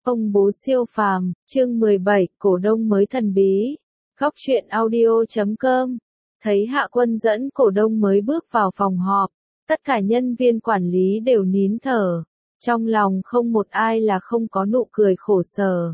Ông bố siêu phàm, chương 17, cổ đông mới thần bí. Góc truyện audio.com. Thấy Hạ Quân dẫn cổ đông mới bước vào phòng họp, tất cả nhân viên quản lý đều nín thở, trong lòng không một ai là không có nụ cười khổ sở.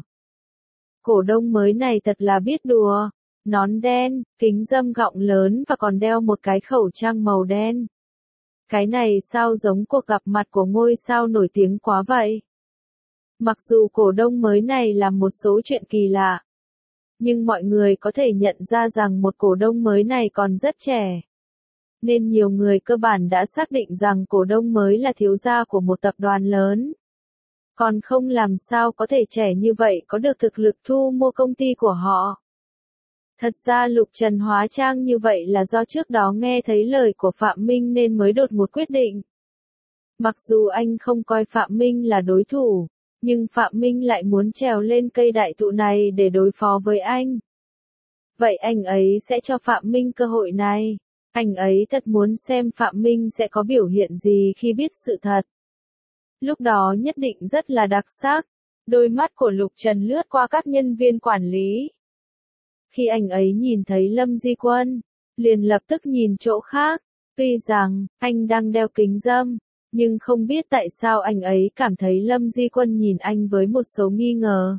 Cổ đông mới này thật là biết đùa, nón đen, kính râm gọng lớn và còn đeo một cái khẩu trang màu đen. Cái này sao giống cuộc gặp mặt của ngôi sao nổi tiếng quá vậy? Mặc dù cổ đông mới này làm một số chuyện kỳ lạ, nhưng mọi người có thể nhận ra rằng một cổ đông mới này còn rất trẻ. Nên nhiều người cơ bản đã xác định rằng cổ đông mới là thiếu gia của một tập đoàn lớn. Còn không làm sao có thể trẻ như vậy có được thực lực thu mua công ty của họ. Thật ra Lục Trần hóa trang như vậy là do trước đó nghe thấy lời của Phạm Minh nên mới đột ngột quyết định. Mặc dù anh không coi Phạm Minh là đối thủ, nhưng Phạm Minh lại muốn trèo lên cây đại thụ này để đối phó với anh. Vậy anh ấy sẽ cho Phạm Minh cơ hội này. Anh ấy thật muốn xem Phạm Minh sẽ có biểu hiện gì khi biết sự thật. Lúc đó nhất định rất là đặc sắc. Đôi mắt của Lục Trần lướt qua các nhân viên quản lý. Khi anh ấy nhìn thấy Lâm Di Quân, liền lập tức nhìn chỗ khác. Tuy rằng, anh đang đeo kính râm, nhưng không biết tại sao anh ấy cảm thấy Lâm Di Quân nhìn anh với một số nghi ngờ.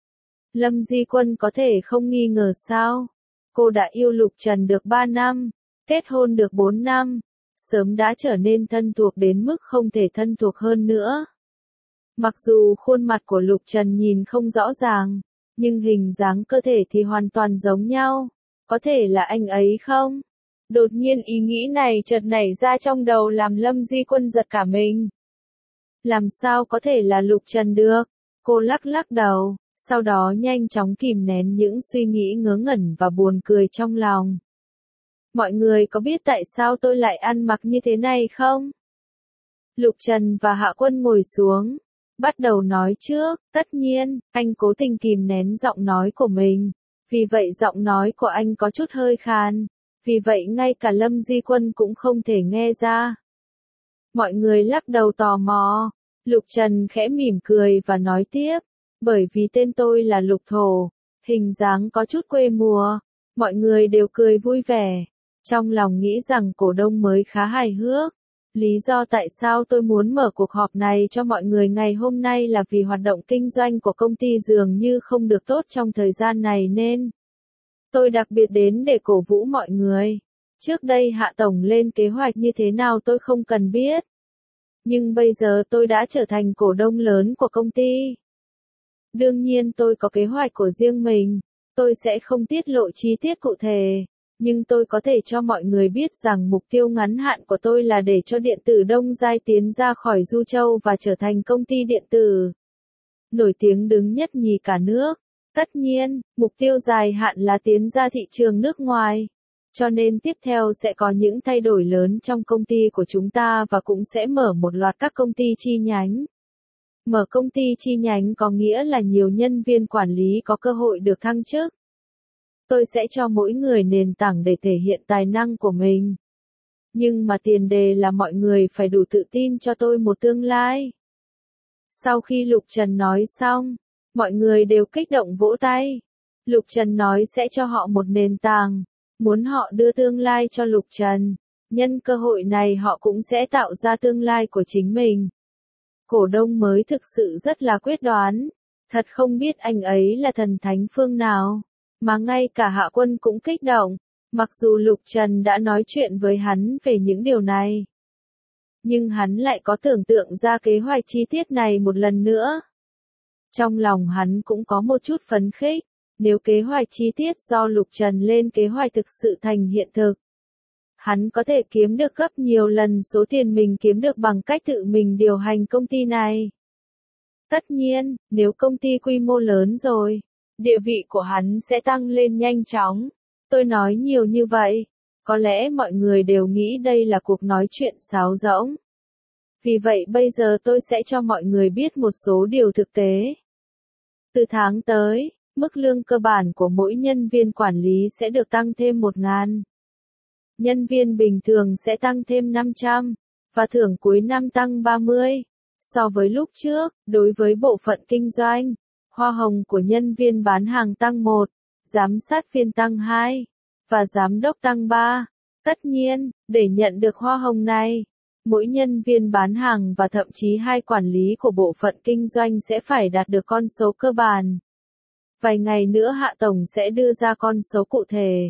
Lâm Di Quân có thể không nghi ngờ sao? Cô đã yêu Lục Trần được 3 năm, kết hôn được 4 năm, sớm đã trở nên thân thuộc đến mức không thể thân thuộc hơn nữa. Mặc dù khuôn mặt của Lục Trần nhìn không rõ ràng, nhưng hình dáng cơ thể thì hoàn toàn giống nhau. Có thể là anh ấy không? Đột nhiên ý nghĩ này chợt nảy ra trong đầu làm Lâm Di Quân giật cả mình. Làm sao có thể là Lục Trần được? Cô lắc lắc đầu, sau đó nhanh chóng kìm nén những suy nghĩ ngớ ngẩn và buồn cười trong lòng. Mọi người có biết tại sao tôi lại ăn mặc như thế này không? Lục Trần và Hạ Quân ngồi xuống, bắt đầu nói trước. Tất nhiên, anh cố tình kìm nén giọng nói của mình, vì vậy giọng nói của anh có chút hơi khàn. Vì vậy ngay cả Lâm Di Quân cũng không thể nghe ra. Mọi người lắc đầu tò mò. Lục Trần khẽ mỉm cười và nói tiếp. Bởi vì tên tôi là Lục Thổ, hình dáng có chút quê mùa. Mọi người đều cười vui vẻ. Trong lòng nghĩ rằng cổ đông mới khá hài hước. Lý do tại sao tôi muốn mở cuộc họp này cho mọi người ngày hôm nay là vì hoạt động kinh doanh của công ty dường như không được tốt trong thời gian này nên tôi đặc biệt đến để cổ vũ mọi người. Trước đây Hạ Tổng lên kế hoạch như thế nào tôi không cần biết. Nhưng bây giờ tôi đã trở thành cổ đông lớn của công ty. Đương nhiên tôi có kế hoạch của riêng mình. Tôi sẽ không tiết lộ chi tiết cụ thể. Nhưng tôi có thể cho mọi người biết rằng mục tiêu ngắn hạn của tôi là để cho điện tử Đông Giai tiến ra khỏi Du Châu và trở thành công ty điện tử nổi tiếng đứng nhất nhì cả nước. Tất nhiên, mục tiêu dài hạn là tiến ra thị trường nước ngoài. Cho nên tiếp theo sẽ có những thay đổi lớn trong công ty của chúng ta và cũng sẽ mở một loạt các công ty chi nhánh. Mở công ty chi nhánh có nghĩa là nhiều nhân viên quản lý có cơ hội được thăng chức. Tôi sẽ cho mỗi người nền tảng để thể hiện tài năng của mình. Nhưng mà tiền đề là mọi người phải đủ tự tin cho tôi một tương lai. Sau khi Lục Trần nói xong, mọi người đều kích động vỗ tay. Lục Trần nói sẽ cho họ một nền tảng, muốn họ đưa tương lai cho Lục Trần. Nhân cơ hội này họ cũng sẽ tạo ra tương lai của chính mình. Cổ đông mới thực sự rất là quyết đoán. Thật không biết anh ấy là thần thánh phương nào. Mà ngay cả Hạ Quân cũng kích động. Mặc dù Lục Trần đã nói chuyện với hắn về những điều này. Nhưng hắn lại có tưởng tượng ra kế hoạch chi tiết này một lần nữa. Trong lòng hắn cũng có một chút phấn khích. Nếu kế hoạch chi tiết do Lục Trần lên kế hoạch thực sự thành hiện thực. Hắn có thể kiếm được gấp nhiều lần số tiền mình kiếm được bằng cách tự mình điều hành công ty này. Tất nhiên, nếu công ty quy mô lớn rồi, địa vị của hắn sẽ tăng lên nhanh chóng. Tôi nói nhiều như vậy, có lẽ mọi người đều nghĩ đây là cuộc nói chuyện sáo rỗng. Vì vậy bây giờ tôi sẽ cho mọi người biết một số điều thực tế. Từ tháng tới, mức lương cơ bản của mỗi nhân viên quản lý sẽ được tăng thêm 1.000. Nhân viên bình thường sẽ tăng thêm 500, và thưởng cuối năm tăng 30. So với lúc trước, đối với bộ phận kinh doanh, hoa hồng của nhân viên bán hàng tăng 1, giám sát viên tăng 2, và giám đốc tăng 3. Tất nhiên, để nhận được hoa hồng này, mỗi nhân viên bán hàng và thậm chí hai quản lý của bộ phận kinh doanh sẽ phải đạt được con số cơ bản. Vài ngày nữa Hạ Tổng sẽ đưa ra con số cụ thể.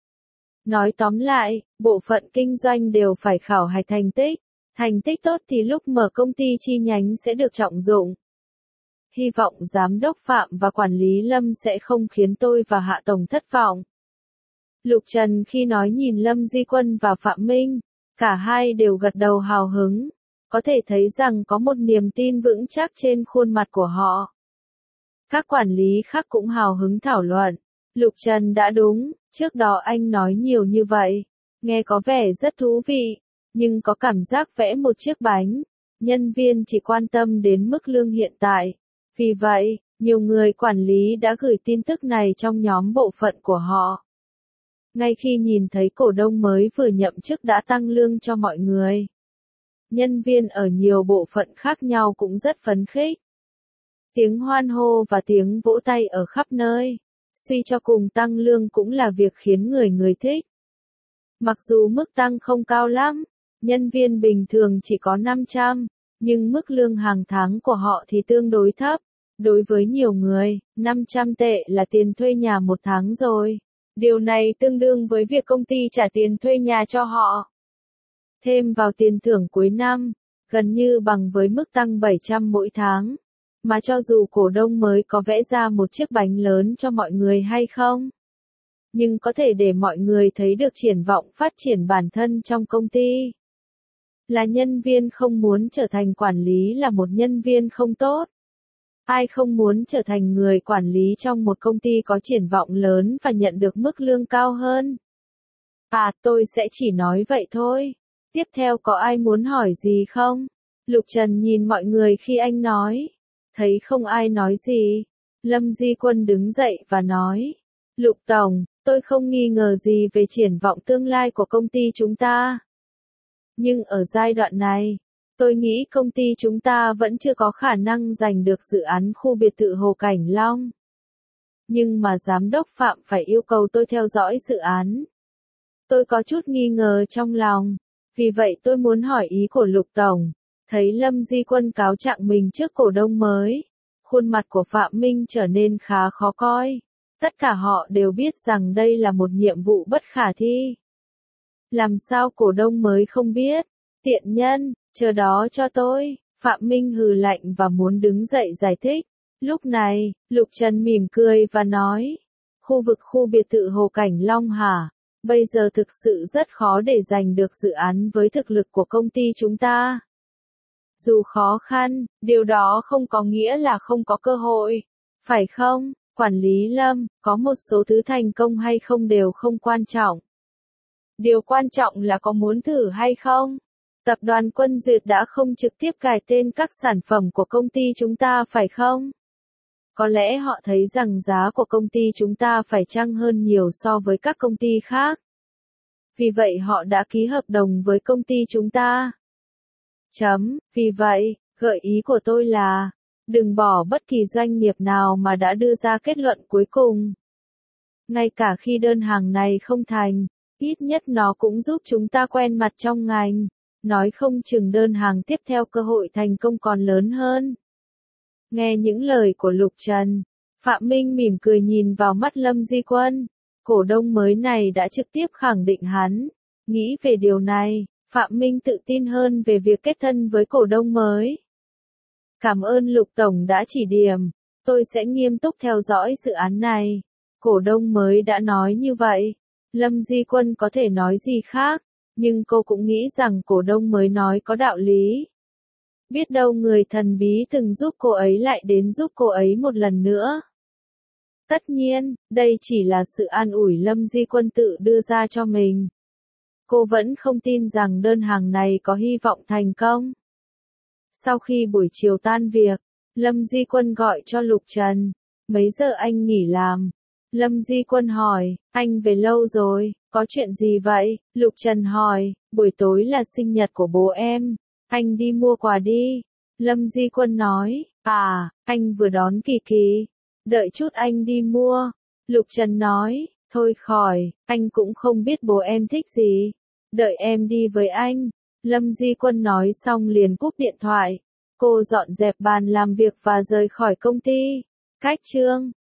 Nói tóm lại, bộ phận kinh doanh đều phải khảo hạch thành tích. Thành tích tốt thì lúc mở công ty chi nhánh sẽ được trọng dụng. Hy vọng Giám đốc Phạm và Quản lý Lâm sẽ không khiến tôi và Hạ Tổng thất vọng. Lục Trần khi nói nhìn Lâm Di Quân và Phạm Minh, cả hai đều gật đầu hào hứng. Có thể thấy rằng có một niềm tin vững chắc trên khuôn mặt của họ. Các quản lý khác cũng hào hứng thảo luận. Lục Trần đã đúng, trước đó anh nói nhiều như vậy. Nghe có vẻ rất thú vị, nhưng có cảm giác vẽ một chiếc bánh. Nhân viên chỉ quan tâm đến mức lương hiện tại. Vì vậy, nhiều người quản lý đã gửi tin tức này trong nhóm bộ phận của họ. Ngay khi nhìn thấy cổ đông mới vừa nhậm chức đã tăng lương cho mọi người, nhân viên ở nhiều bộ phận khác nhau cũng rất phấn khích. Tiếng hoan hô và tiếng vỗ tay ở khắp nơi. Suy cho cùng tăng lương cũng là việc khiến người thích. Mặc dù mức tăng không cao lắm, nhân viên bình thường chỉ có 500, nhưng mức lương hàng tháng của họ thì tương đối thấp. Đối với nhiều người, 500 tệ là tiền thuê nhà một tháng rồi. Điều này tương đương với việc công ty trả tiền thuê nhà cho họ. Thêm vào tiền thưởng cuối năm, gần như bằng với mức tăng 700 mỗi tháng. Mà cho dù cổ đông mới có vẽ ra một chiếc bánh lớn cho mọi người hay không, nhưng có thể để mọi người thấy được triển vọng phát triển bản thân trong công ty. Là nhân viên không muốn trở thành quản lý là một nhân viên không tốt. Ai không muốn trở thành người quản lý trong một công ty có triển vọng lớn và nhận được mức lương cao hơn? Tôi sẽ chỉ nói vậy thôi. Tiếp theo có ai muốn hỏi gì không? Lục Trần nhìn mọi người khi anh nói. Thấy không ai nói gì. Lâm Di Quân đứng dậy và nói. Lục Tổng, tôi không nghi ngờ gì về triển vọng tương lai của công ty chúng ta. Nhưng ở giai đoạn này, tôi nghĩ công ty chúng ta vẫn chưa có khả năng giành được dự án khu biệt thự Hồ Cảnh Long. Nhưng mà Giám đốc Phạm phải yêu cầu tôi theo dõi dự án. Tôi có chút nghi ngờ trong lòng. Vì vậy tôi muốn hỏi ý của Lục Tổng. Thấy Lâm Di Quân cáo trạng mình trước cổ đông mới. Khuôn mặt của Phạm Minh trở nên khá khó coi. Tất cả họ đều biết rằng đây là một nhiệm vụ bất khả thi. Làm sao cổ đông mới không biết? Tiện nhân, chờ đó cho tôi. Phạm Minh hừ lạnh và muốn đứng dậy giải thích. Lúc này, Lục Trần mỉm cười và nói. Khu vực khu biệt thự Hồ Cảnh Long hả? Bây giờ thực sự rất khó để giành được dự án với thực lực của công ty chúng ta. Dù khó khăn, điều đó không có nghĩa là không có cơ hội. Phải không, quản lý Lâm, có một số thứ thành công hay không đều không quan trọng. Điều quan trọng là có muốn thử hay không. Tập đoàn Quân Duyệt đã không trực tiếp cài tên các sản phẩm của công ty chúng ta phải không? Có lẽ họ thấy rằng giá của công ty chúng ta phải chăng hơn nhiều so với các công ty khác. Vì vậy họ đã ký hợp đồng với công ty chúng ta. Vì vậy, gợi ý của tôi là, đừng bỏ bất kỳ doanh nghiệp nào mà đã đưa ra kết luận cuối cùng. Ngay cả khi đơn hàng này không thành, ít nhất nó cũng giúp chúng ta quen mặt trong ngành. Nói không chừng đơn hàng tiếp theo cơ hội thành công còn lớn hơn. Nghe những lời của Lục Trần, Phạm Minh mỉm cười nhìn vào mắt Lâm Di Quân. Cổ đông mới này đã trực tiếp khẳng định hắn. Nghĩ về điều này, Phạm Minh tự tin hơn về việc kết thân với cổ đông mới. Cảm ơn Lục Tổng đã chỉ điểm. Tôi sẽ nghiêm túc theo dõi dự án này. Cổ đông mới đã nói như vậy. Lâm Di Quân có thể nói gì khác, nhưng cô cũng nghĩ rằng cổ đông mới nói có đạo lý. Biết đâu người thần bí từng giúp cô ấy lại đến giúp cô ấy một lần nữa. Tất nhiên, đây chỉ là sự an ủi Lâm Di Quân tự đưa ra cho mình. Cô vẫn không tin rằng đơn hàng này có hy vọng thành công. Sau khi buổi chiều tan việc, Lâm Di Quân gọi cho Lục Trần. Mấy giờ anh nghỉ làm? Lâm Di Quân hỏi, anh về lâu rồi, có chuyện gì vậy? Lục Trần hỏi, buổi tối là sinh nhật của bố em. Anh đi mua quà đi. Lâm Di Quân nói, anh vừa đón Kỳ Kỳ. Đợi chút anh đi mua. Lục Trần nói, thôi khỏi, anh cũng không biết bố em thích gì. Đợi em đi với anh. Lâm Di Quân nói xong liền cúp điện thoại. Cô dọn dẹp bàn làm việc và rời khỏi công ty. Cách chương